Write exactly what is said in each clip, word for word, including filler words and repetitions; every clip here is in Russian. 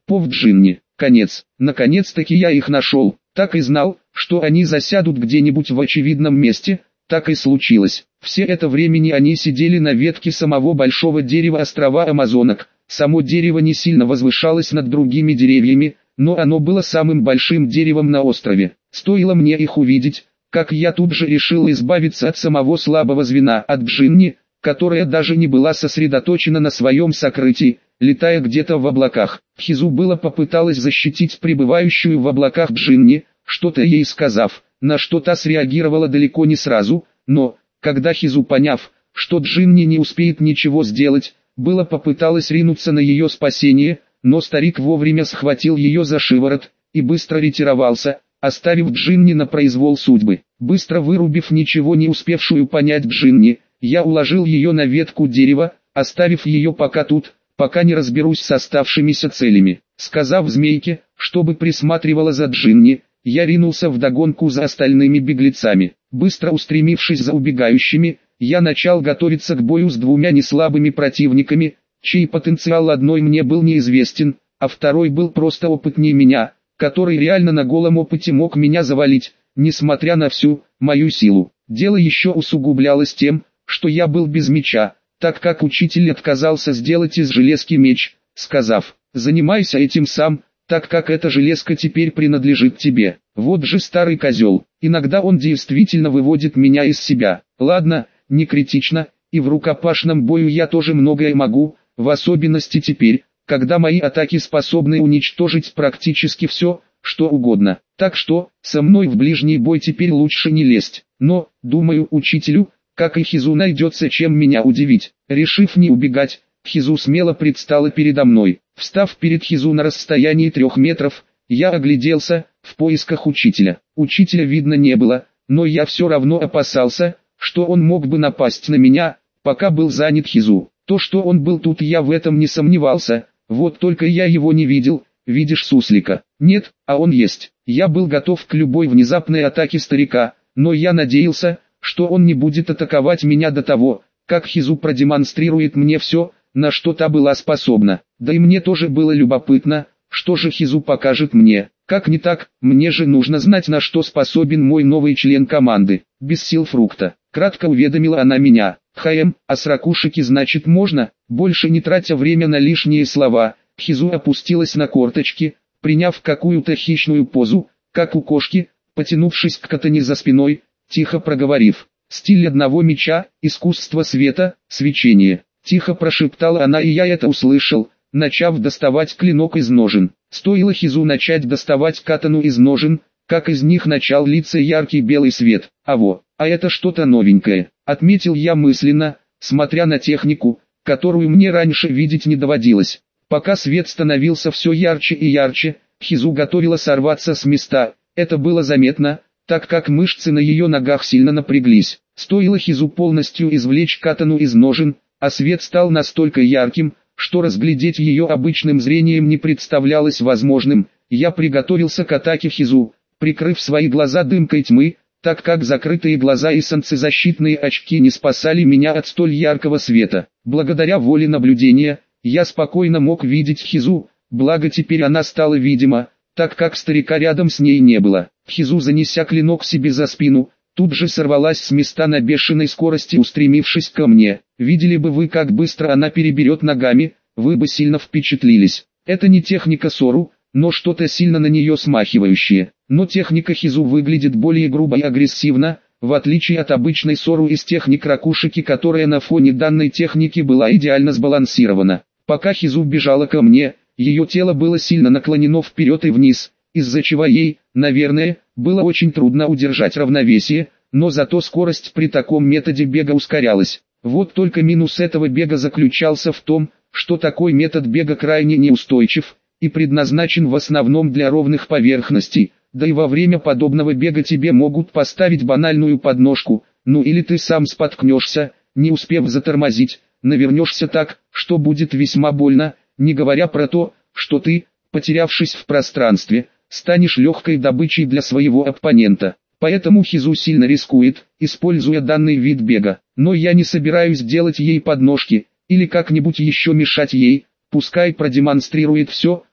Пов Джинни. Конец. Наконец-таки я их нашел. Так и знал, что они засядут где-нибудь в очевидном месте. Так и случилось. Все это времени они сидели на ветке самого большого дерева острова Амазонок. Само дерево не сильно возвышалось над другими деревьями, но оно было самым большим деревом на острове. Стоило мне их увидеть, как я тут же решил избавиться от самого слабого звена, от Джинни, которая даже не была сосредоточена на своем сокрытии, летая где-то в облаках. Хизу было попыталась защитить пребывающую в облаках Джинни, что-то ей сказав, на что та среагировала далеко не сразу, но, когда Хизу, поняв, что Джинни не успеет ничего сделать, было попыталась ринуться на ее спасение, но старик вовремя схватил ее за шиворот и быстро ретировался, оставив Джинни на произвол судьбы. Быстро вырубив ничего не успевшую понять Джинни, я уложил ее на ветку дерева, оставив ее пока тут, пока не разберусь с оставшимися целями. Сказав змейке, чтобы присматривала за Джинни, я ринулся вдогонку за остальными беглецами. Быстро устремившись за убегающими, я начал готовиться к бою с двумя неслабыми противниками, чей потенциал одной мне был неизвестен, а второй был просто опытнее меня, который реально на голом опыте мог меня завалить, несмотря на всю мою силу. Дело еще усугублялось тем, что я был без меча, так как учитель отказался сделать из железки меч, сказав: «Занимайся этим сам, так как эта железка теперь принадлежит тебе». Вот же старый козел, иногда он действительно выводит меня из себя. Ладно, не критично, и в рукопашном бою я тоже многое могу, в особенности теперь, когда мои атаки способны уничтожить практически все, что угодно. Так что, со мной в ближний бой теперь лучше не лезть. Но, думаю, учителю, как и Хизу, найдется чем меня удивить. Решив не убегать, Хизу смело предстала передо мной. Встав перед Хизу на расстоянии трех метров, я огляделся, в поисках учителя. Учителя видно не было, но я все равно опасался, что он мог бы напасть на меня, пока был занят Хизу. То, что он был тут, я в этом не сомневался, вот только я его не видел. Видишь суслика? Нет, а он есть. Я был готов к любой внезапной атаке старика, но я надеялся, что он не будет атаковать меня до того, как Хизу продемонстрирует мне все, на что та была способна. Да и мне тоже было любопытно, что же Хизу покажет мне. Как не так, мне же нужно знать, на что способен мой новый член команды. Без сил фрукта. Кратко уведомила она меня. «Хм, а с ракушики значит можно?» Больше не тратя время на лишние слова, Хизу опустилась на корточки, приняв какую-то хищную позу, как у кошки, потянувшись к катане за спиной, тихо проговорив: «Стиль одного меча, искусство света, свечение». Тихо прошептала она, и я это услышал, начав доставать клинок из ножен. Стоило Хизу начать доставать катану из ножен, как из них начал литься яркий белый свет. «А во, а это что-то новенькое», — отметил я мысленно, смотря на технику, которую мне раньше видеть не доводилось. Пока свет становился все ярче и ярче, Хизу готовила сорваться с места. Это было заметно, так как мышцы на ее ногах сильно напряглись. Стоило Хизу полностью извлечь катану из ножен, а свет стал настолько ярким, что разглядеть ее обычным зрением не представлялось возможным. Я приготовился к атаке Хизу, прикрыв свои глаза дымкой тьмы, так как закрытые глаза и солнцезащитные очки не спасали меня от столь яркого света. Благодаря воле наблюдения, я спокойно мог видеть Хизу, благо теперь она стала видима, так как старика рядом с ней не было. Хизу, занеся клинок себе за спину, тут же сорвалась с места на бешеной скорости, устремившись ко мне. Видели бы вы, как быстро она переберет ногами, вы бы сильно впечатлились. Это не техника Сору, но что-то сильно на нее смахивающее. Но техника Хизу выглядит более грубо и агрессивно, в отличие от обычной Сору из техник ракушики, которая на фоне данной техники была идеально сбалансирована. Пока Хизу бежала ко мне, ее тело было сильно наклонено вперед и вниз, из-за чего ей, наверное, было очень трудно удержать равновесие, но зато скорость при таком методе бега ускорялась. Вот только минус этого бега заключался в том, что такой метод бега крайне неустойчив и предназначен в основном для ровных поверхностей, да и во время подобного бега тебе могут поставить банальную подножку, ну или ты сам споткнешься, не успев затормозить, навернешься так, что будет весьма больно, не говоря про то, что ты, потерявшись в пространстве, станешь легкой добычей для своего оппонента. Поэтому Хизу сильно рискует, используя данный вид бега. Но я не собираюсь делать ей подножки, или как-нибудь еще мешать ей, пускай продемонстрирует все,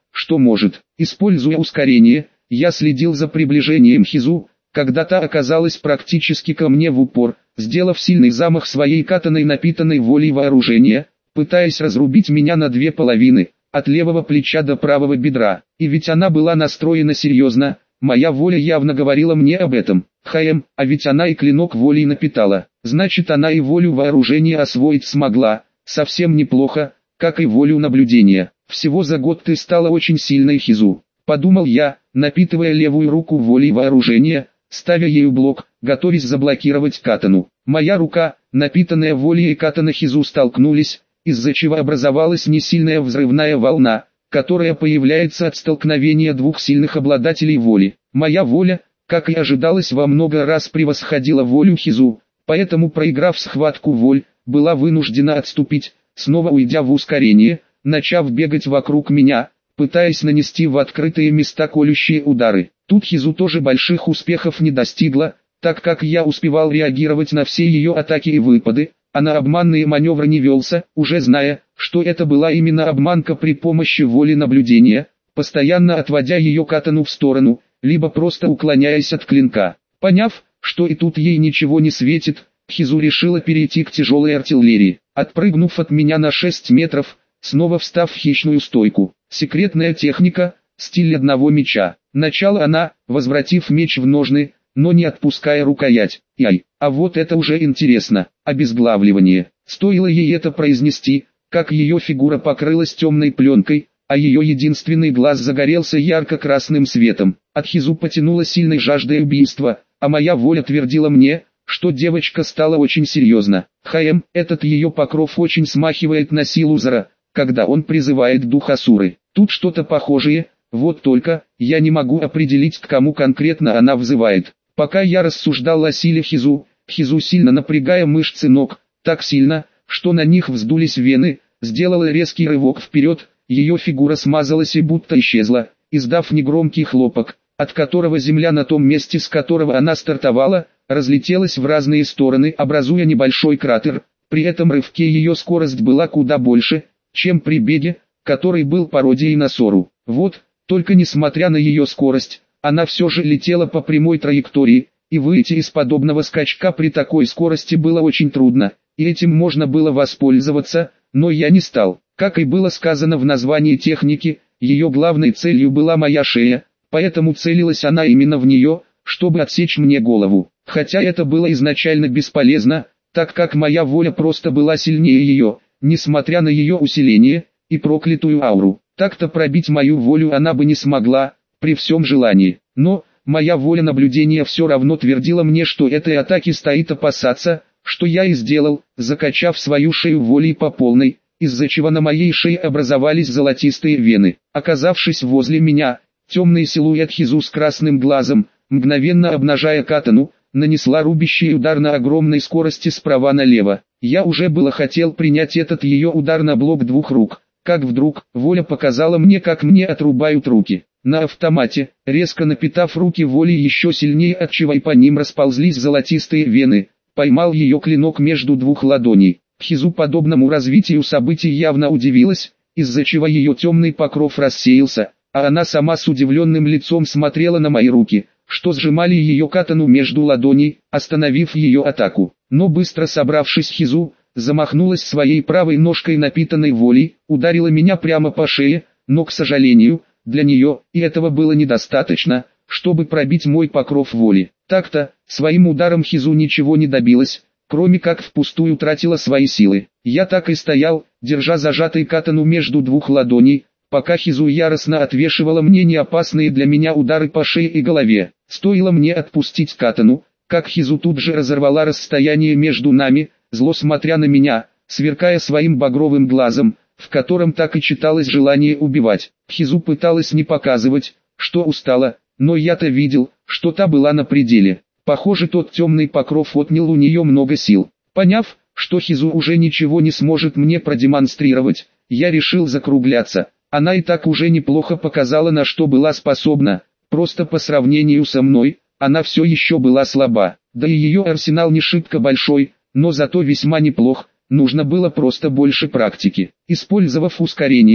что может. Используя ускорение, я следил за приближением Хизу, когда та оказалась практически ко мне в упор, сделав сильный замах своей катаной напитанной волей вооружения, пытаясь разрубить меня на две половины, от левого плеча до правого бедра. И ведь она была настроена серьезно, моя воля явно говорила мне об этом. Хм, а ведь она и клинок волей напитала, значит она и волю вооружения освоить смогла, совсем неплохо, как и волю наблюдения. Всего за год ты стала очень сильной, Хизу, подумал я, напитывая левую руку волей вооружения, ставя ею блок, готовясь заблокировать катану. Моя рука, напитанная волей и катана Хизу столкнулись, из-за чего образовалась несильная взрывная волна, которая появляется от столкновения двух сильных обладателей воли. Моя воля, как и ожидалось, во много раз превосходила волю Хизу, поэтому, проиграв схватку воль, была вынуждена отступить, снова уйдя в ускорение, начав бегать вокруг меня, пытаясь нанести в открытые места колющие удары. Тут Хизу тоже больших успехов не достигла, так как я успевал реагировать на все ее атаки и выпады, а на обманные маневры не велся, уже зная, что это была именно обманка при помощи воли наблюдения, постоянно отводя ее катану в сторону, либо просто уклоняясь от клинка. Поняв, что и тут ей ничего не светит, Хизу решила перейти к тяжелой артиллерии, отпрыгнув от меня на шесть метров, снова встав в хищную стойку. Секретная техника, стиль одного меча. Начала она, возвратив меч в ножны, но не отпуская рукоять. Яй, а вот это уже интересно. Обезглавливание. Стоило ей это произнести, как ее фигура покрылась темной пленкой, а ее единственный глаз загорелся ярко-красным светом. От Хизу потянуло сильной жаждой убийства, а моя воля твердила мне, что девочка стала очень серьезна. Хм, этот ее покров очень смахивает на силу Зара, когда он призывает дух Асуры. Тут что-то похожее, вот только, я не могу определить, к кому конкретно она взывает. Пока я рассуждал о силе Хизу, Хизу, сильно напрягая мышцы ног, так сильно, что на них вздулись вены, сделала резкий рывок вперед, ее фигура смазалась и будто исчезла, издав негромкий хлопок, от которого земля на том месте, с которого она стартовала, разлетелась в разные стороны, образуя небольшой кратер. При этом рывке ее скорость была куда больше, чем при беге, который был пародией на Сору. Вот, только несмотря на ее скорость, она все же летела по прямой траектории, и выйти из подобного скачка при такой скорости было очень трудно, и этим можно было воспользоваться, но я не стал. Как и было сказано в названии техники, ее главной целью была моя шея, поэтому целилась она именно в нее, чтобы отсечь мне голову. Хотя это было изначально бесполезно, так как моя воля просто была сильнее ее, несмотря на ее усиление и проклятую ауру. Так-то пробить мою волю она бы не смогла, при всем желании. Но, моя воля наблюдения все равно твердила мне, что этой атаки стоит опасаться, что я и сделал, закачав свою шею волей по полной, из-за чего на моей шее образовались золотистые вены. Оказавшись возле меня, темный силуэт Хизу с красным глазом, мгновенно обнажая катану, нанесла рубящий удар на огромной скорости справа налево. Я уже было хотел принять этот ее удар на блок двух рук, как вдруг, воля показала мне, как мне отрубают руки. На автомате, резко напитав руки волей еще сильнее, отчего и по ним расползлись золотистые вены, поймал ее клинок между двух ладоней. Хизу подобному развитию событий явно удивилась, из-за чего ее темный покров рассеялся, а она сама с удивленным лицом смотрела на мои руки, что сжимали ее катану между ладоней, остановив ее атаку. Но быстро собравшись, Хизу замахнулась своей правой ножкой, напитанной волей, ударила меня прямо по шее, но, к сожалению, для нее и этого было недостаточно, чтобы пробить мой покров воли. Так-то, своим ударом Хизу ничего не добилась, кроме как впустую тратила свои силы. Я так и стоял, держа зажатой катану между двух ладоней, пока Хизу яростно отвешивала мне неопасные для меня удары по шее и голове. Стоило мне отпустить катану, как Хизу тут же разорвала расстояние между нами, зло смотря на меня, сверкая своим багровым глазом, в котором так и читалось желание убивать. Хизу пыталась не показывать, что устала, но я-то видел, что та была на пределе. Похоже, тот темный покров отнял у нее много сил. Поняв, что Хизу уже ничего не сможет мне продемонстрировать, я решил закругляться. Она и так уже неплохо показала, на что была способна, просто по сравнению со мной, она все еще была слаба. Да и ее арсенал не шибко большой, но зато весьма неплох, нужно было просто больше практики. Использовав ускорение,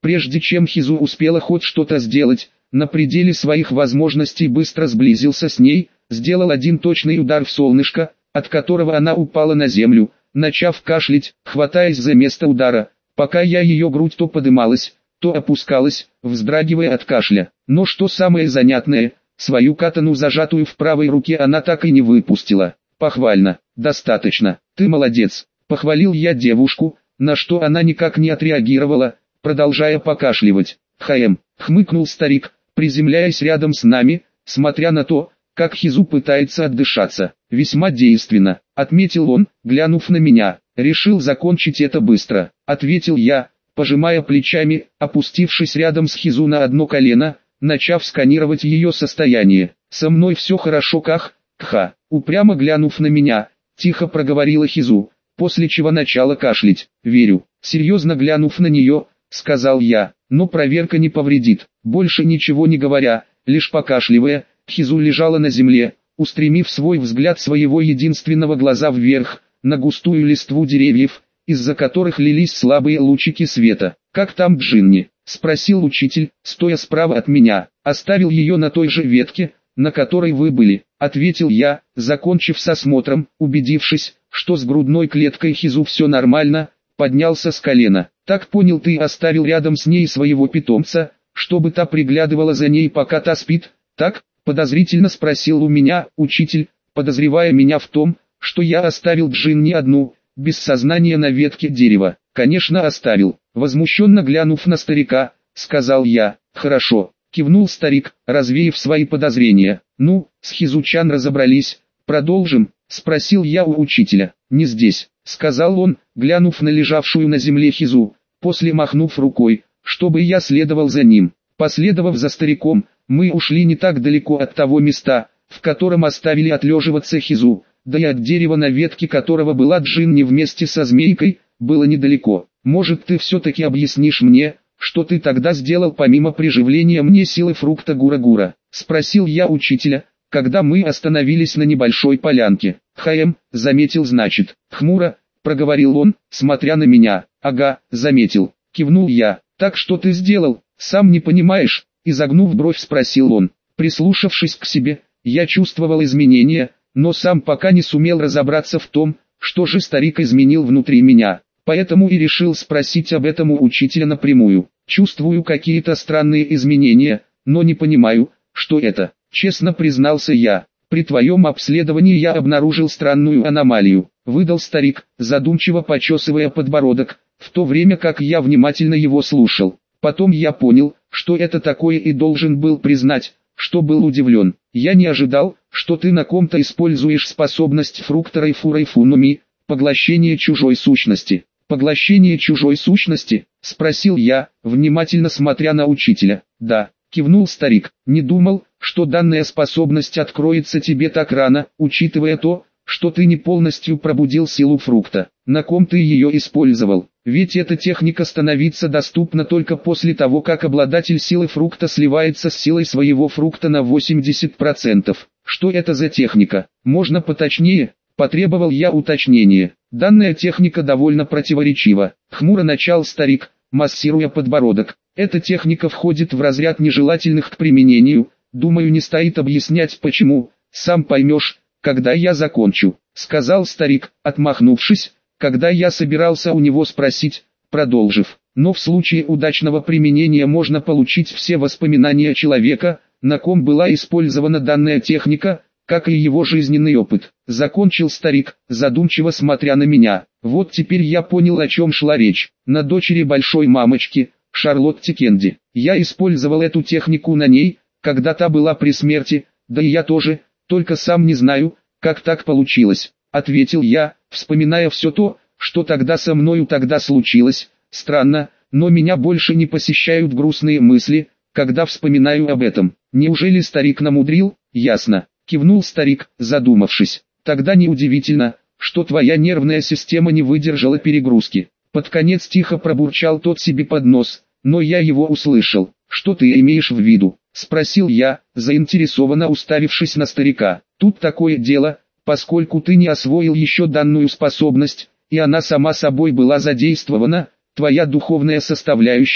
Прежде чем Хизу успела хоть что-то сделать, на пределе своих возможностей быстро сблизился с ней, сделал один точный удар в солнышко, от которого она упала на землю, начав кашлять, хватаясь за место удара, пока я ее грудь то подымалась, то опускалась, вздрагивая от кашля. Но что самое занятное, свою катану, зажатую в правой руке, она так и не выпустила. Похвально, достаточно, ты молодец, похвалил я девушку, на что она никак не отреагировала, продолжая покашливать. Хм, хмыкнул старик, приземляясь рядом с нами, смотря на то, как Хизу пытается отдышаться. Весьма действенно, отметил он, глянув на меня. Решил закончить это быстро, ответил я, пожимая плечами, опустившись рядом с Хизу на одно колено, начав сканировать ее состояние. Со мной все хорошо, ках, кха. Упрямо глянув на меня, тихо проговорила Хизу, после чего начала кашлять. Верю, серьезно глянув на нее, сказал я, но проверка не повредит. Больше ничего не говоря, лишь покашливая, Хизу лежала на земле, устремив свой взгляд своего единственного глаза вверх, на густую листву деревьев, из-за которых лились слабые лучики света. «Как там Джинни?» — спросил учитель, стоя справа от меня. «Оставил ее на той же ветке, на которой вы были», — ответил я, закончив с осмотром, убедившись, что с грудной клеткой Хизу все нормально, поднялся с колена. «Так понял, ты оставил рядом с ней своего питомца, чтобы та приглядывала за ней, пока та спит, так?» — подозрительно спросил у меня учитель, подозревая меня в том, что я оставил Джинни одну, без сознания на ветке дерева. «Конечно оставил», — возмущенно глянув на старика, сказал я. «Хорошо», — кивнул старик, развеяв свои подозрения. «Ну, с Хизучан разобрались, продолжим?» — спросил я у учителя. «Не здесь», — сказал он, глянув на лежавшую на земле Хизу, после махнув рукой, чтобы я следовал за ним. Последовав за стариком, мы ушли не так далеко от того места, в котором оставили отлеживаться Хизу, да и от дерева, на ветке которого была Джинни вместе со змейкой, было недалеко. «Может, ты все-таки объяснишь мне, что ты тогда сделал помимо приживления мне силы фрукта Гура-Гура?» — спросил я учителя, когда мы остановились на небольшой полянке. «Хм, заметил, значит», — хмуро проговорил он, смотря на меня. «Ага, заметил», — кивнул я. «Так что ты сделал, сам не понимаешь?» — изогнув бровь, спросил он. Прислушавшись к себе, я чувствовал изменения, но сам пока не сумел разобраться в том, что же старик изменил внутри меня. Поэтому и решил спросить об этом у учителя напрямую. «Чувствую какие-то странные изменения, но не понимаю, что это», — честно признался я. «При твоем обследовании я обнаружил странную аномалию», — выдал старик, задумчиво почесывая подбородок, в то время как я внимательно его слушал. Потом я понял, что это такое, и должен был признать, что был удивлен. «Я не ожидал, что ты на ком-то используешь способность фрукта Райфу-Райфу-Номи, поглощение чужой сущности». «Поглощение чужой сущности?» — спросил я, внимательно смотря на учителя. «Да», — кивнул старик. «Не думал, что данная способность откроется тебе так рано, учитывая то, что ты не полностью пробудил силу фрукта. На ком ты ее использовал? Ведь эта техника становится доступна только после того, как обладатель силы фрукта сливается с силой своего фрукта на восемьдесят процентов. Что это за техника? Можно поточнее?» — потребовал я уточнения. «Данная техника довольно противоречива», — хмуро начал старик, массируя подбородок. «Эта техника входит в разряд нежелательных к применению, думаю, не стоит объяснять почему, сам поймешь, когда я закончу», — сказал старик, отмахнувшись, когда я собирался у него спросить, продолжив. «Но в случае удачного применения можно получить все воспоминания человека, на ком была использована данная техника, как и его жизненный опыт», — закончил старик, задумчиво смотря на меня. Вот теперь я понял, о чем шла речь. На дочери большой мамочки, Шарлотте Кенди. Я использовал эту технику на ней, когда та была при смерти, да и я тоже, только сам не знаю, как так получилось, — ответил я, вспоминая все то, что тогда со мною тогда случилось. Странно, но меня больше не посещают грустные мысли, когда вспоминаю об этом. Неужели старик намудрил? Ясно. Кивнул старик, задумавшись. «Тогда неудивительно, что твоя нервная система не выдержала перегрузки». Под конец тихо пробурчал тот себе под нос, но я его услышал. «Что ты имеешь в виду?» — спросил я, заинтересованно уставившись на старика. «Тут такое дело, поскольку ты не освоил еще данную способность, и она сама собой была задействована, твоя духовная составляющая,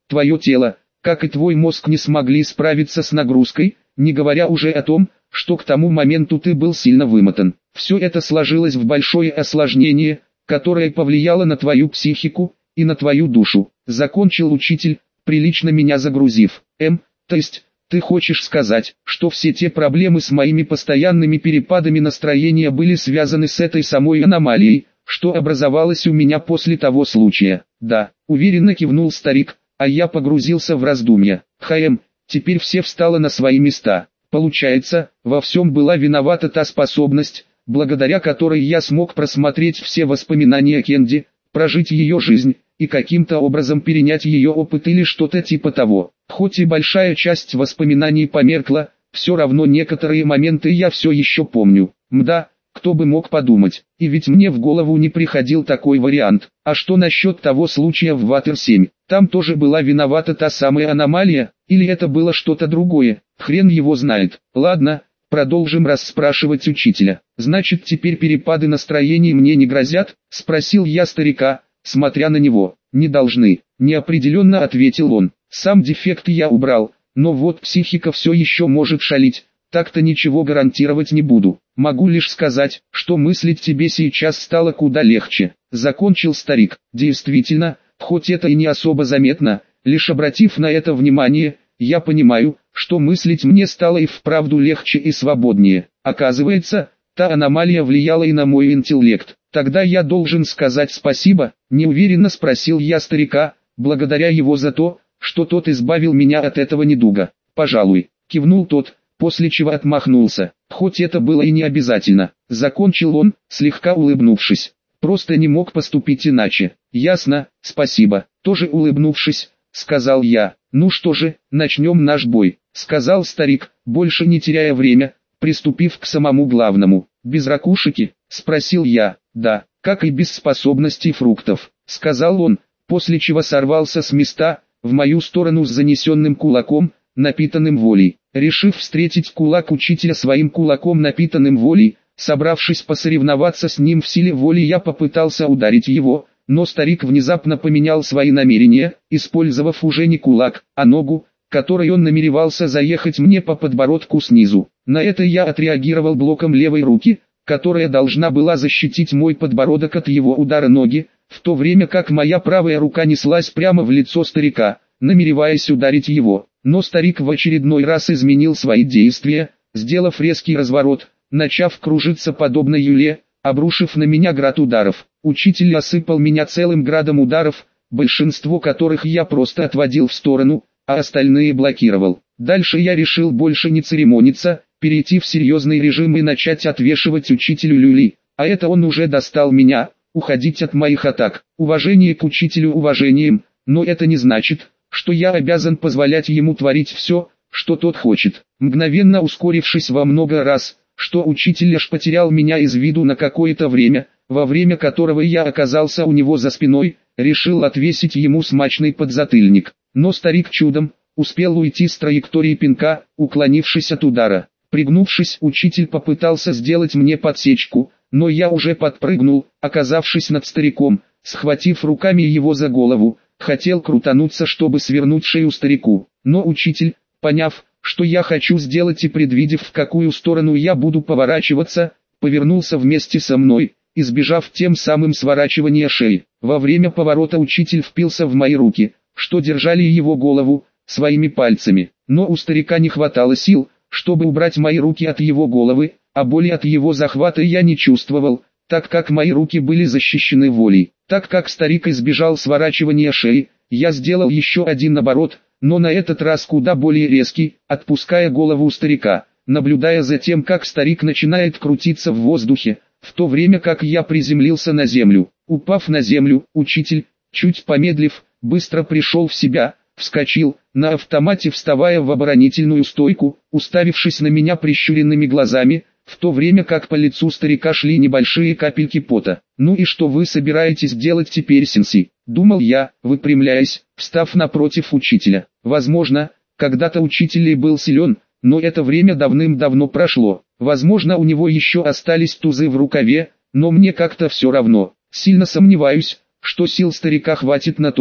Твое тело, как и твой мозг, не смогли справиться с нагрузкой, не говоря уже о том, что к тому моменту ты был сильно вымотан. Все это сложилось в большое осложнение, которое повлияло на твою психику и на твою душу. Закончил учитель, прилично меня загрузив. М, то есть, ты хочешь сказать, что все те проблемы с моими постоянными перепадами настроения были связаны с этой самой аномалией, что образовалось у меня после того случая? Да, уверенно кивнул старик, а я погрузился в раздумья. Хм, теперь все встало на свои места. Получается, во всем была виновата та способность, благодаря которой я смог просмотреть все воспоминания Кенди, прожить ее жизнь, и каким-то образом перенять ее опыт или что-то типа того. Хоть и большая часть воспоминаний померкла, все равно некоторые моменты я все еще помню. Мда, кто бы мог подумать, и ведь мне в голову не приходил такой вариант. А что насчет того случая в Ватер семь? Там тоже была виновата та самая аномалия, или это было что-то другое? Хрен его знает. Ладно, продолжим расспрашивать учителя. Значит, теперь перепады настроений мне не грозят? Спросил я старика, смотря на него. Не должны, неопределенно ответил он. Сам дефект я убрал, но вот психика все еще может шалить. Так-то ничего гарантировать не буду. Могу лишь сказать, что мыслить тебе сейчас стало куда легче. Закончил старик. Действительно, хоть это и не особо заметно, лишь обратив на это внимание, я понимаю, что мыслить мне стало и вправду легче и свободнее. Оказывается, та аномалия влияла и на мой интеллект. Тогда я должен сказать спасибо, неуверенно спросил я старика, благодаря его за то, что тот избавил меня от этого недуга. Пожалуй, кивнул тот, после чего отмахнулся. Хоть это было и не обязательно. Закончил он, слегка улыбнувшись. Просто не мог поступить иначе. Ясно, спасибо. Тоже улыбнувшись, сказал я. Ну что же, начнем наш бой, сказал старик, больше не теряя время, приступив к самому главному. Без ракушики? Спросил я. Да, как и без способностей фруктов, сказал он, после чего сорвался с места, в мою сторону с занесенным кулаком, напитанным волей. Решив встретить кулак учителя своим кулаком, напитанным волей, собравшись посоревноваться с ним в силе воли, я попытался ударить его, но старик внезапно поменял свои намерения, использовав уже не кулак, а ногу, которой он намеревался заехать мне по подбородку снизу. На это я отреагировал блоком левой руки, которая должна была защитить мой подбородок от его удара ноги, в то время как моя правая рука неслась прямо в лицо старика, намереваясь ударить его. Но старик в очередной раз изменил свои действия, сделав резкий разворот, начав кружиться подобно юле, обрушив на меня град ударов. Учитель осыпал меня целым градом ударов, большинство которых я просто отводил в сторону, а остальные блокировал. Дальше я решил больше не церемониться, перейти в серьезный режим и начать отвешивать учителю люли, а это он уже достал меня, уходить от моих атак. Уважение к учителю уважением, но это не значит, что я обязан позволять ему творить все, что тот хочет. Мгновенно ускорившись во много раз, что учитель лишь потерял меня из виду на какое-то время, во время которого я оказался у него за спиной, решил отвесить ему смачный подзатыльник. Но старик чудом успел уйти с траектории пинка, уклонившись от удара. Пригнувшись, учитель попытался сделать мне подсечку, но я уже подпрыгнул, оказавшись над стариком, схватив руками его за голову. Хотел крутануться, чтобы свернуть шею старику, но учитель, поняв, что я хочу сделать и предвидев, в какую сторону я буду поворачиваться, повернулся вместе со мной, избежав тем самым сворачивания шеи. Во время поворота учитель впился в мои руки, что держали его голову, своими пальцами, но у старика не хватало сил, чтобы убрать мои руки от его головы, а боли от его захвата я не чувствовал, так как мои руки были защищены волей. Так как старик избежал сворачивания шеи, я сделал еще один оборот, но на этот раз куда более резкий, отпуская голову старика, наблюдая за тем, как старик начинает крутиться в воздухе, в то время как я приземлился на землю. Упав на землю, учитель, чуть помедлив, быстро пришел в себя, вскочил, на автомате вставая в оборонительную стойку, уставившись на меня прищуренными глазами, в то время как по лицу старика шли небольшие капельки пота. «Ну и что вы собираетесь делать теперь, Сенси?» — думал я, выпрямляясь, встав напротив учителя. Возможно, когда-то учитель и был силен, но это время давным-давно прошло. Возможно, у него еще остались тузы в рукаве, но мне как-то все равно. Сильно сомневаюсь, что сил старика хватит на то,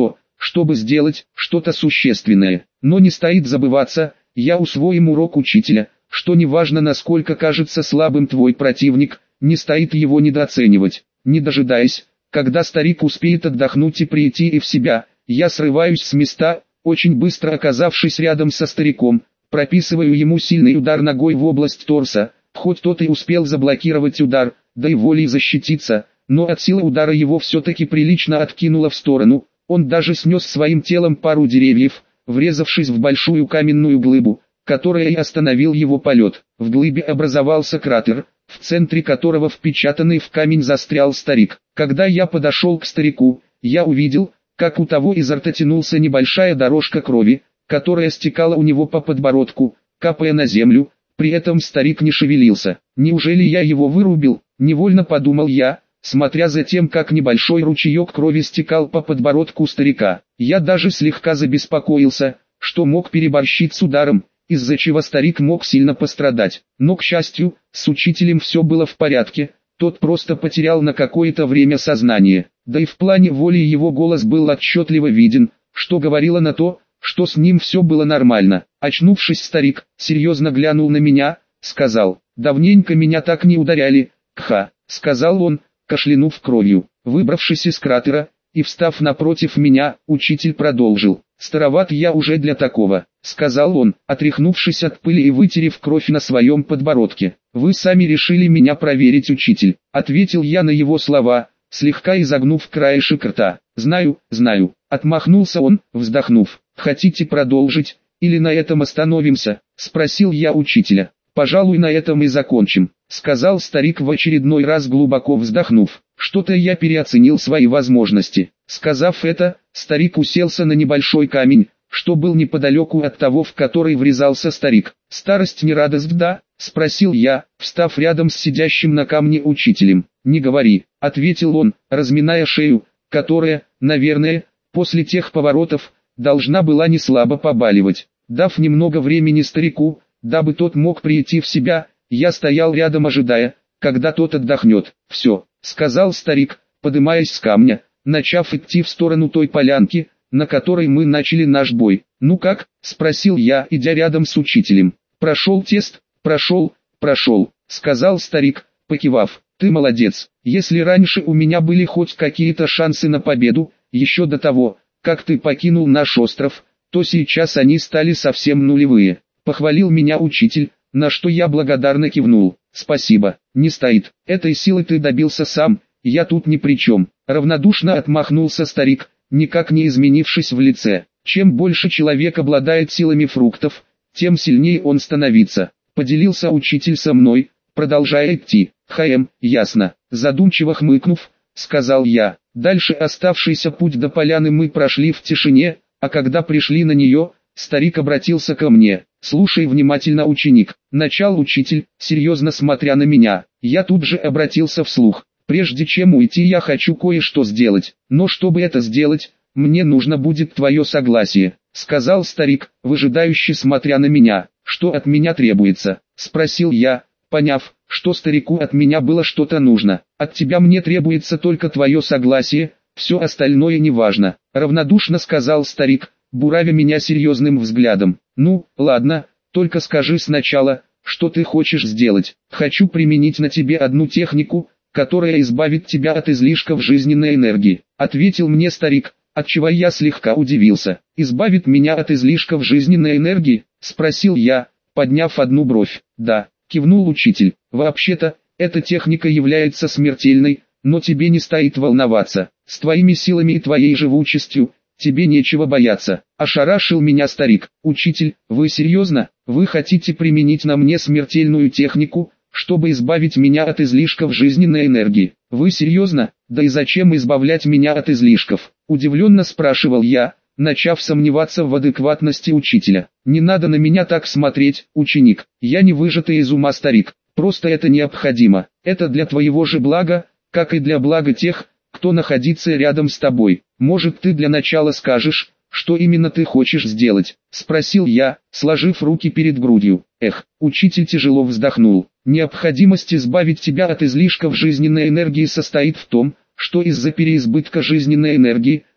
чтобы сделать что-то существенное. Но не стоит забываться, я усвоим урок учителя, что неважно насколько кажется слабым твой противник, не стоит его недооценивать. Не дожидаясь, когда старик успеет отдохнуть и прийти и в себя, я срываюсь с места, очень быстро оказавшись рядом со стариком, прописываю ему сильный удар ногой в область торса, хоть тот и успел заблокировать удар, да и волей защититься, но от силы удара его все-таки прилично откинуло в сторону, он даже снес своим телом пару деревьев, врезавшись в большую каменную глыбу, которая и остановил его полет. В глыбе образовался кратер, в центре которого впечатанный в камень застрял старик. Когда я подошел к старику, я увидел, как у того изо рта тянулся небольшая дорожка крови, которая стекала у него по подбородку, капая на землю, при этом старик не шевелился. Неужели я его вырубил? Невольно подумал я, смотря за тем, как небольшой ручеек крови стекал по подбородку старика. Я даже слегка забеспокоился, что мог переборщить с ударом, из-за чего старик мог сильно пострадать. Но, к счастью, с учителем все было в порядке, тот просто потерял на какое-то время сознание. Да и в плане воли его голос был отчетливо виден, что говорило на то, что с ним все было нормально. Очнувшись, старик серьезно глянул на меня, сказал: «Давненько меня так не ударяли, кха», — сказал он, кашлянув кровью. Выбравшись из кратера и встав напротив меня, учитель продолжил: «Староват я уже для такого», — сказал он, отряхнувшись от пыли и вытерев кровь на своем подбородке. «Вы сами решили меня проверить, учитель», — ответил я на его слова, слегка изогнув краешек рта. «Знаю, знаю», — отмахнулся он, вздохнув. «Хотите продолжить, или на этом остановимся?» — спросил я учителя. «Пожалуй, на этом и закончим», — сказал старик в очередной раз, глубоко вздохнув. «Что-то я переоценил свои возможности». Сказав это, старик уселся на небольшой камень, что был неподалеку от того, в который врезался старик. «Старость не радость, да?» — спросил я, встав рядом с сидящим на камне учителем. «Не говори», — ответил он, разминая шею, которая, наверное, после тех поворотов, должна была не слабо побаливать. Дав немного времени старику, дабы тот мог прийти в себя, я стоял рядом, ожидая, когда тот отдохнет. «Все», — сказал старик, подымаясь с камня, начав идти в сторону той полянки, на которой мы начали наш бой. «Ну как?» — спросил я, идя рядом с учителем. «Прошел тест?» «Прошел, прошел», — сказал старик, покивав. «Ты молодец. Если раньше у меня были хоть какие-то шансы на победу, еще до того, как ты покинул наш остров, то сейчас они стали совсем нулевые», — похвалил меня учитель, на что я благодарно кивнул. «Спасибо, не стоит. Этой силы ты добился сам, я тут ни при чем», — равнодушно отмахнулся старик, никак не изменившись в лице. «Чем больше человек обладает силами фруктов, тем сильнее он становится», — поделился учитель со мной, продолжая идти. «Хм, ясно», — задумчиво хмыкнув, сказал я. Дальше оставшийся путь до поляны мы прошли в тишине, а когда пришли на нее, старик обратился ко мне. «Слушай внимательно, ученик», — начал учитель, серьезно смотря на меня. Я тут же обратился вслух. «Прежде чем уйти, я хочу кое-что сделать, но чтобы это сделать, мне нужно будет твое согласие», — сказал старик, выжидающе смотря на меня. «Что от меня требуется?» — спросил я, поняв, что старику от меня было что-то нужно. «От тебя мне требуется только твое согласие, все остальное неважно», — равнодушно сказал старик, буравя меня серьезным взглядом. «Ну, ладно, только скажи сначала, что ты хочешь сделать». «Хочу применить на тебе одну технику, которая избавит тебя от излишков жизненной энергии», — ответил мне старик, отчего я слегка удивился. «Избавит меня от излишков жизненной энергии?» — спросил я, подняв одну бровь. «Да», — кивнул учитель. «Вообще-то, эта техника является смертельной, но тебе не стоит волноваться. С твоими силами и твоей живучестью, тебе нечего бояться», — ошарашил меня старик. «Учитель, вы серьезно? Вы хотите применить на мне смертельную технику, чтобы избавить меня от излишков жизненной энергии? Вы серьезно? Да и зачем избавлять меня от излишков?» — удивленно спрашивал я, начав сомневаться в адекватности учителя. «Не надо на меня так смотреть, ученик, я не выжатый из ума старик, просто это необходимо, это для твоего же блага, как и для блага тех, кто находится рядом с тобой. Может, ты для начала скажешь, что именно ты хочешь сделать?» — спросил я, сложив руки перед грудью. «Эх», — учитель тяжело вздохнул. «Необходимость избавить тебя от излишков жизненной энергии состоит в том, что из-за переизбытка жизненной энергии,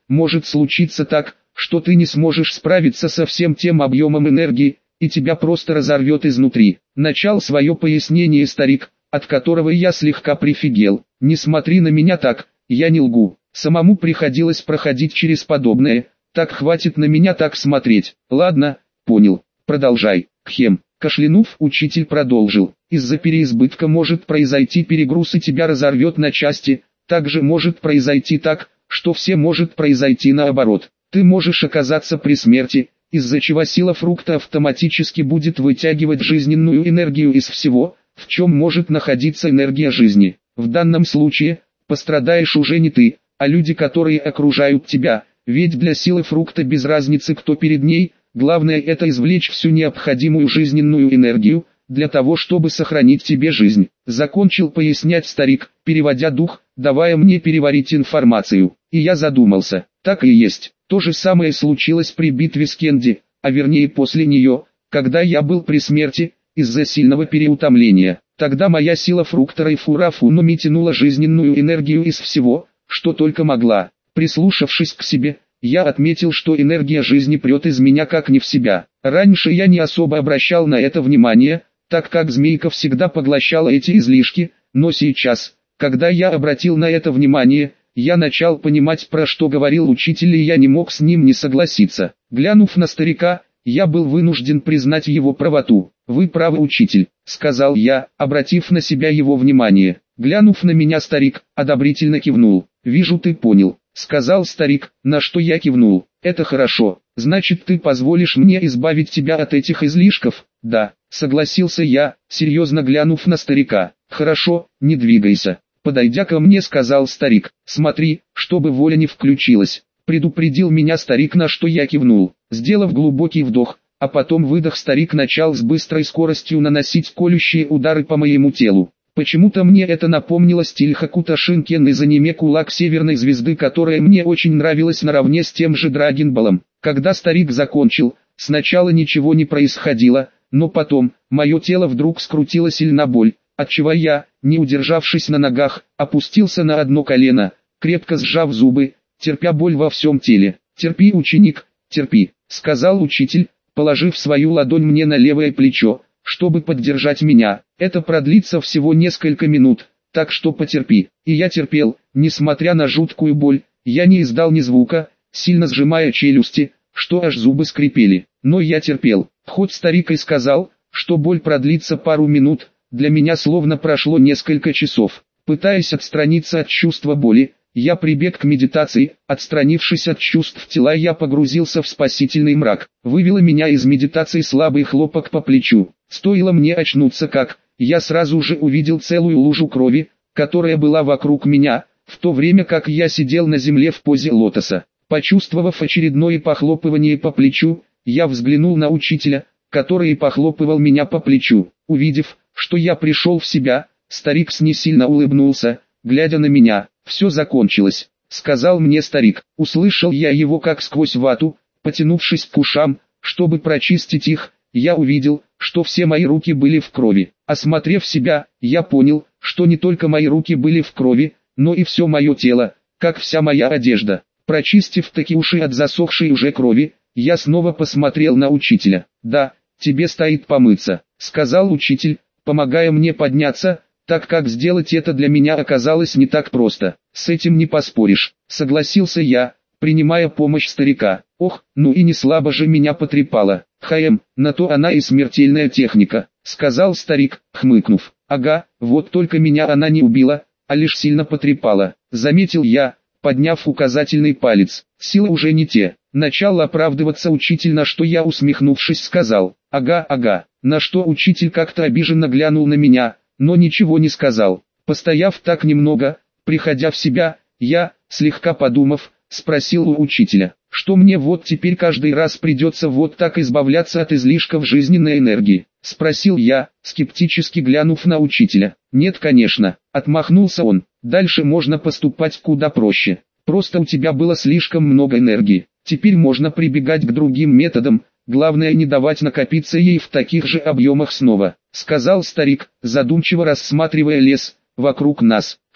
может случиться так, что ты не сможешь справиться со всем тем объемом энергии, и тебя просто разорвет изнутри. Начал свое пояснение старик, от которого я слегка прифигел. Не смотри на меня так, я не лгу. Самому приходилось проходить через подобное, так хватит на меня так смотреть. Ладно, понял, продолжай. Кхем. Кашлянув, учитель продолжил. Из-за переизбытка может произойти перегруз и тебя разорвет на части. Также может произойти так, что все может произойти наоборот. Ты можешь оказаться при смерти, из-за чего сила фрукта автоматически будет вытягивать жизненную энергию из всего, в чем может находиться энергия жизни. В данном случае, пострадаешь уже не ты, а люди, которые окружают тебя, ведь для силы фрукта без разницы кто перед ней, главное это извлечь всю необходимую жизненную энергию, для того чтобы сохранить тебе жизнь. Закончил пояснять старик, переводя дух, давая мне переварить информацию, и я задумался, так и есть. То же самое случилось при битве с Кенди, а вернее после нее, когда я был при смерти, из-за сильного переутомления. Тогда моя сила фрукта Райфурафуноми тянула жизненную энергию из всего, что только могла. Прислушавшись к себе, я отметил, что энергия жизни прет из меня как не в себя. Раньше я не особо обращал на это внимание, так как змейка всегда поглощала эти излишки, но сейчас, когда я обратил на это внимание, я начал понимать, про что говорил учитель, и я не мог с ним не согласиться. Глянув на старика, я был вынужден признать его правоту. «Вы правы, учитель», — сказал я, обратив на себя его внимание. Глянув на меня, старик одобрительно кивнул. «Вижу, ты понял», — сказал старик, на что я кивнул. «Это хорошо, значит ты позволишь мне избавить тебя от этих излишков?» «Да», — согласился я, серьезно глянув на старика. «Хорошо, не двигайся». Подойдя ко мне, сказал старик, «Смотри, чтобы воля не включилась». Предупредил меня старик, на что я кивнул. Сделав глубокий вдох, а потом выдох, старик начал с быстрой скоростью наносить колющие удары по моему телу. Почему-то мне это напомнило стиль Хакута Шинкен из аниме «Кулак Северной Звезды», которая мне очень нравилась наравне с тем же Драгонболом. Когда старик закончил, сначала ничего не происходило, но потом, мое тело вдруг скрутило сильно боль, отчего я, не удержавшись на ногах, опустился на одно колено, крепко сжав зубы, терпя боль во всем теле. «Терпи, ученик, терпи», — сказал учитель, положив свою ладонь мне на левое плечо, чтобы поддержать меня. «Это продлится всего несколько минут, так что потерпи». И я терпел, несмотря на жуткую боль, я не издал ни звука, сильно сжимая челюсти, что аж зубы скрипели. Но я терпел, хоть старик и сказал, что боль продлится пару минут, для меня словно прошло несколько часов. Пытаясь отстраниться от чувства боли, я прибег к медитации. Отстранившись от чувств тела, я погрузился в спасительный мрак. Вывело меня из медитации слабый хлопок по плечу. Стоило мне очнуться, как я сразу же увидел целую лужу крови, которая была вокруг меня, в то время как я сидел на земле в позе лотоса. Почувствовав очередное похлопывание по плечу, я взглянул на учителя, который похлопывал меня по плечу. Увидев, что я пришел в себя, старик снисильно улыбнулся, глядя на меня. «Все закончилось», — сказал мне старик. Услышал я его как сквозь вату. Потянувшись к ушам, чтобы прочистить их, я увидел, что все мои руки были в крови. Осмотрев себя, я понял, что не только мои руки были в крови, но и все мое тело, как вся моя одежда. Прочистив таки уши от засохшей уже крови, я снова посмотрел на учителя. «Да, тебе стоит помыться», — сказал учитель, помогая мне подняться, так как сделать это для меня оказалось не так просто. «С этим не поспоришь», — согласился я, принимая помощь старика. «Ох, ну и не слабо же меня потрепало». «Хаем, на то она и смертельная техника», — сказал старик, хмыкнув. «Ага, вот только меня она не убила, а лишь сильно потрепала», — заметил я, подняв указательный палец. «Силы уже не те». Начал оправдываться учитель, на что я, усмехнувшись, сказал: «Ага, ага», на что учитель как-то обиженно глянул на меня, но ничего не сказал. Постояв так немного, приходя в себя, я, слегка подумав, спросил у учителя, что мне вот теперь каждый раз придется вот так избавляться от излишков жизненной энергии. Спросил я, скептически глянув на учителя. «Нет, конечно», — отмахнулся он, «дальше можно поступать куда проще. Просто у тебя было слишком много энергии. Теперь можно прибегать к другим методам, главное не давать накопиться ей в таких же объемах снова», — сказал старик, задумчиво рассматривая лес вокруг нас.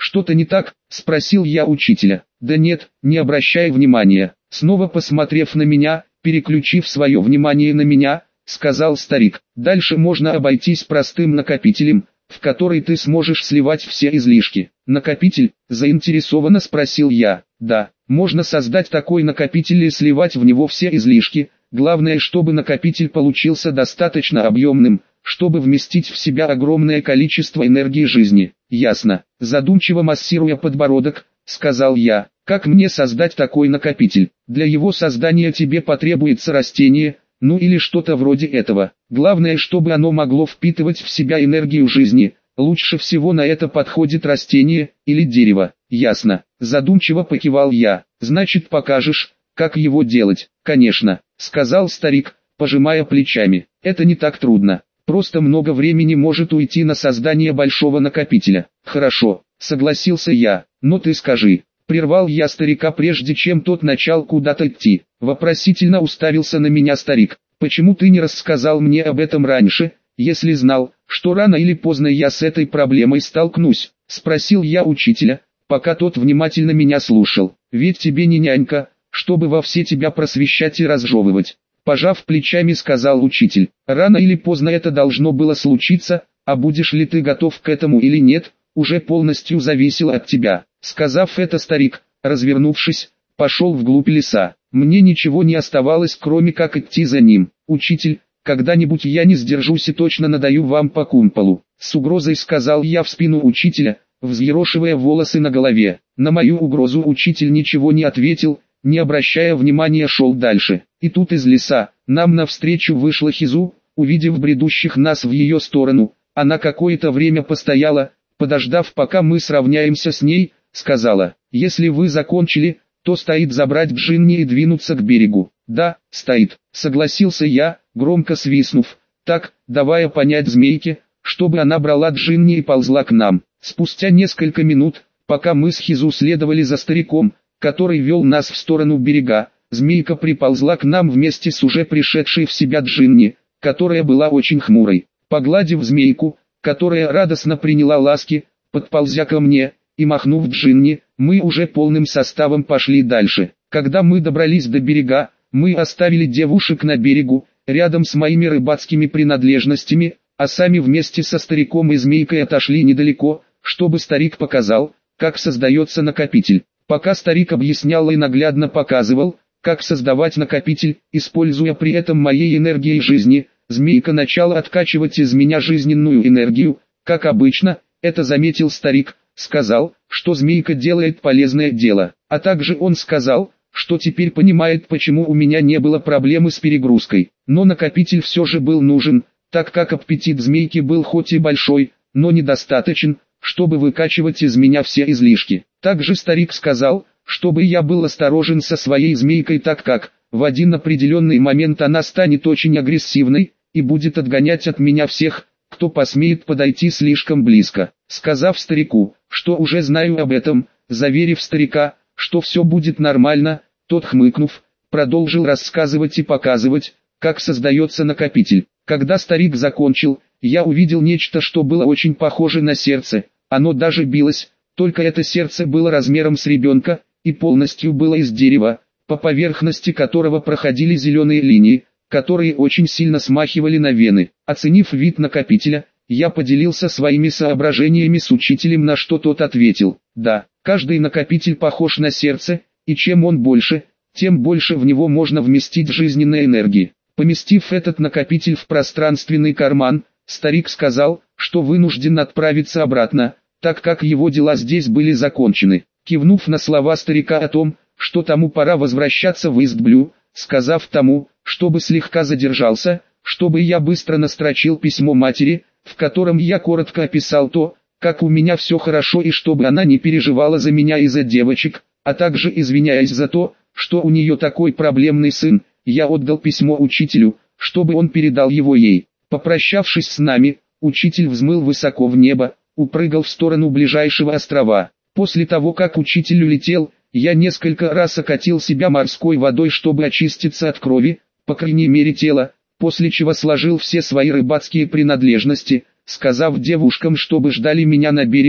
«Что-то не так?» – спросил я учителя. «Да нет, не обращай внимания». Снова посмотрев на меня, переключив свое внимание на меня, сказал старик: «Дальше можно обойтись простым накопителем, в который ты сможешь сливать все излишки». «Накопитель?» – заинтересованно спросил я. «Да, можно создать такой накопитель и сливать в него все излишки, главное, чтобы накопитель получился достаточно объемным, чтобы вместить в себя огромное количество энергии жизни». «Ясно». Задумчиво массируя подбородок, сказал я: «Как мне создать такой накопитель? Для его создания тебе потребуется растение, ну или что-то вроде этого. Главное, чтобы оно могло впитывать в себя энергию жизни. Лучше всего на это подходит растение или дерево». «Ясно». Задумчиво покивал я. «Значит, покажешь, как его делать?» «Конечно», сказал старик, пожимая плечами. «Это не так трудно. Просто много времени может уйти на создание большого накопителя». «Хорошо», согласился я. «Но ты скажи». Прервал я старика, прежде чем тот начал куда-то идти. Вопросительно уставился на меня старик. «Почему ты не рассказал мне об этом раньше, если знал, что рано или поздно я с этой проблемой столкнусь?» Спросил я учителя, пока тот внимательно меня слушал. «Ведь тебе не нянька, чтобы во все тебя просвещать и разжевывать». Пожав плечами, сказал учитель: «Рано или поздно это должно было случиться, а будешь ли ты готов к этому или нет, уже полностью зависело от тебя». Сказав это, старик, развернувшись, пошел вглубь леса. Мне ничего не оставалось, кроме как идти за ним. «Учитель, когда-нибудь я не сдержусь и точно надаю вам по кумполу», с угрозой сказал я в спину учителя, взъерошивая волосы на голове. На мою угрозу учитель ничего не ответил, не обращая внимания шел дальше. И тут из леса нам навстречу вышла Хизу. Увидев бредущих нас в ее сторону, она какое-то время постояла, подождав, пока мы сравняемся с ней, сказала: «Если вы закончили, то стоит забрать Джинни и двинуться к берегу». «Да, стоит», согласился я, громко свистнув, так, давая понять змейке, чтобы она брала Джинни и ползла к нам. Спустя несколько минут, пока мы с Хизу следовали за стариком, который вел нас в сторону берега, змейка приползла к нам вместе с уже пришедшей в себя Джинни, которая была очень хмурой. Погладив змейку, которая радостно приняла ласки, подползя ко мне и махнув Джинни, мы уже полным составом пошли дальше. Когда мы добрались до берега, мы оставили девушек на берегу, рядом с моими рыбацкими принадлежностями, а сами вместе со стариком и змейкой отошли недалеко, чтобы старик показал, как создается накопитель. Пока старик объяснял и наглядно показывал, как создавать накопитель, используя при этом моей энергией жизни, змейка начала откачивать из меня жизненную энергию. Как обычно, это заметил старик, сказал, что змейка делает полезное дело, а также он сказал, что теперь понимает, почему у меня не было проблемы с перегрузкой. Но накопитель все же был нужен, так как аппетит змейки был хоть и большой, но недостаточен, чтобы выкачивать из меня все излишки. Также старик сказал, чтобы я был осторожен со своей змейкой, так как в один определенный момент она станет очень агрессивной и будет отгонять от меня всех, кто посмеет подойти слишком близко. Сказав старику, что уже знаю об этом, заверив старика, что все будет нормально, тот, хмыкнув, продолжил рассказывать и показывать, как создается накопитель. Когда старик закончил, я увидел нечто, что было очень похоже на сердце. Оно даже билось, только это сердце было размером с ребенка и полностью было из дерева, по поверхности которого проходили зеленые линии, которые очень сильно смахивали на вены. Оценив вид накопителя, я поделился своими соображениями с учителем, на что тот ответил: «Да, каждый накопитель похож на сердце, и чем он больше, тем больше в него можно вместить жизненной энергии». Поместив этот накопитель в пространственный карман, старик сказал, что вынужден отправиться обратно, так как его дела здесь были закончены. Кивнув на слова старика о том, что тому пора возвращаться в Истблю, сказав тому, чтобы слегка задержался, чтобы я быстро настрочил письмо матери, в котором я коротко описал то, как у меня все хорошо и чтобы она не переживала за меня и за девочек, а также извиняясь за то, что у нее такой проблемный сын, я отдал письмо учителю, чтобы он передал его ей. Попрощавшись с нами, учитель взмыл высоко в небо, упрыгал в сторону ближайшего острова. После того, как учитель улетел, я несколько раз окатил себя морской водой, чтобы очиститься от крови, по крайней мере тела, после чего сложил все свои рыбацкие принадлежности, сказав девушкам, чтобы ждали меня на берегу,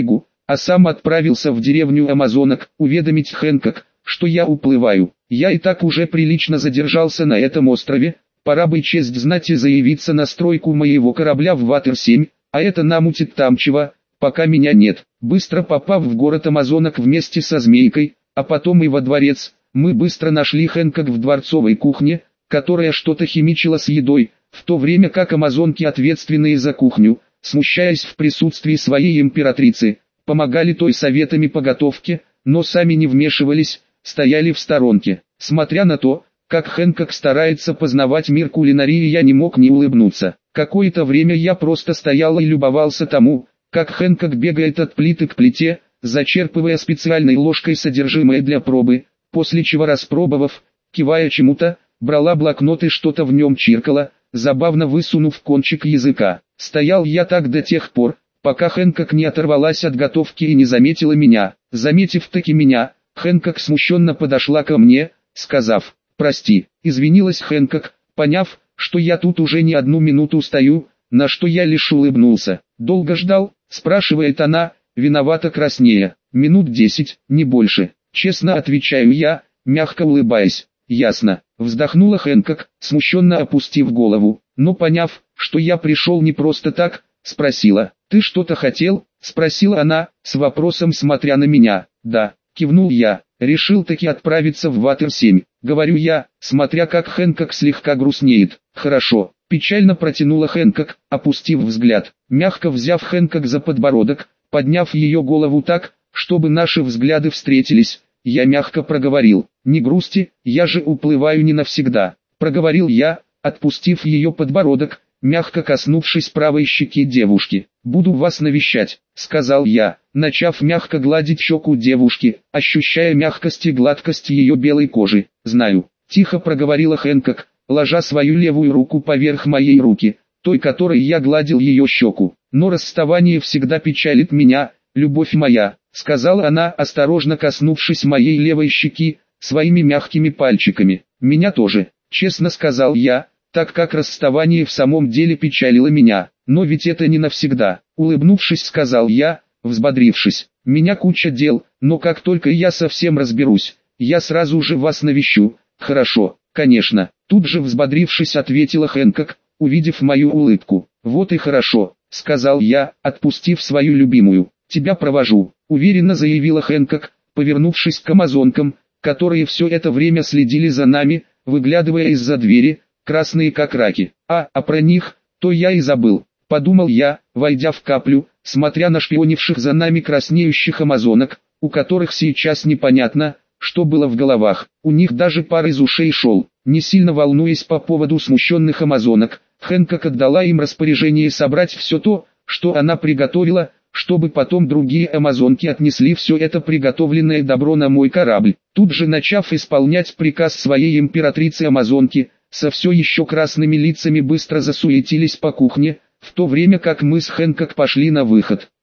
а сам отправился в деревню амазонок, уведомить Хэнкок, что я уплываю. Я и так уже прилично задержался на этом острове, пора бы честь знать и заявиться на стройку моего корабля в Ватер семь, а это намутит там чего, пока меня нет. Быстро попав в город амазонок вместе со Змейкой, а потом и во дворец, мы быстро нашли Хэнкок в дворцовой кухне, которая что-то химичила с едой, в то время как амазонки, ответственные за кухню, смущаясь в присутствии своей императрицы, помогали той советами по готовке, но сами не вмешивались, стояли в сторонке. Смотря на то, как Хэнкок старается познавать мир кулинарии, я не мог не улыбнуться. Какое-то время я просто стоял и любовался тому, как Хэнкок бегает от плиты к плите, зачерпывая специальной ложкой содержимое для пробы, после чего, распробовав, кивая чему-то, брала блокнот и что-то в нем чиркала, забавно высунув кончик языка. Стоял я так до тех пор, пока Хэнкок не оторвалась от готовки и не заметила меня. Заметив таки меня, Хэнкок смущенно подошла ко мне, сказав: «Прости». Извинилась Хэнкок, поняв, что я тут уже не одну минуту стою, на что я лишь улыбнулся. «Долго ждал?» – спрашивает она, виновато краснея. «Минут десять, не больше». Честно отвечаю я, мягко улыбаясь. «Ясно», – вздохнула Хэнкок, смущенно опустив голову, но поняв, что я пришел не просто так, спросила: «Ты что-то хотел?» – спросила она, с вопросом смотря на меня. «Да», – кивнул я, – «решил таки отправиться в Ватер семь», – говорю я, смотря как Хэнкок слегка грустнеет. «Хорошо», – печально протянула Хэнкок, опустив взгляд. Мягко взяв Хэнкок за подбородок, подняв ее голову так, чтобы наши взгляды встретились, я мягко проговорил: «Не грусти, я же уплываю не навсегда», – проговорил я, отпустив ее подбородок, мягко коснувшись правой щеки девушки. «Буду вас навещать», — сказал я, начав мягко гладить щеку девушки, ощущая мягкость и гладкость ее белой кожи. «Знаю», — тихо проговорила Хэнкок, ложа свою левую руку поверх моей руки, той, которой я гладил ее щеку. «Но расставание всегда печалит меня, любовь моя», — сказала она, осторожно коснувшись моей левой щеки своими мягкими пальчиками. «Меня тоже», — честно сказал я, так как расставание в самом деле печалило меня. «Но ведь это не навсегда», — улыбнувшись, сказал я, взбодрившись. «Меня куча дел, но как только я совсем разберусь, я сразу же вас навещу». «Хорошо, конечно», — тут же взбодрившись ответила Хэнкок, увидев мою улыбку. «Вот и хорошо», — сказал я, отпустив свою любимую. «Тебя провожу», — уверенно заявила Хэнкок, повернувшись к амазонкам, которые все это время следили за нами, выглядывая из-за двери, красные как раки. А, а про них, то я и забыл, подумал я, войдя в каплю, смотря на шпионивших за нами краснеющих амазонок, у которых сейчас непонятно, что было в головах. У них даже пар из ушей шел. Не сильно волнуясь по поводу смущенных амазонок, Хэнкок отдала им распоряжение собрать все то, что она приготовила, чтобы потом другие амазонки отнесли все это приготовленное добро на мой корабль. Тут же, начав исполнять приказ своей императрицы амазонки, со все еще красными лицами быстро засуетились по кухне, в то время как мы с Хэнкок пошли на выход.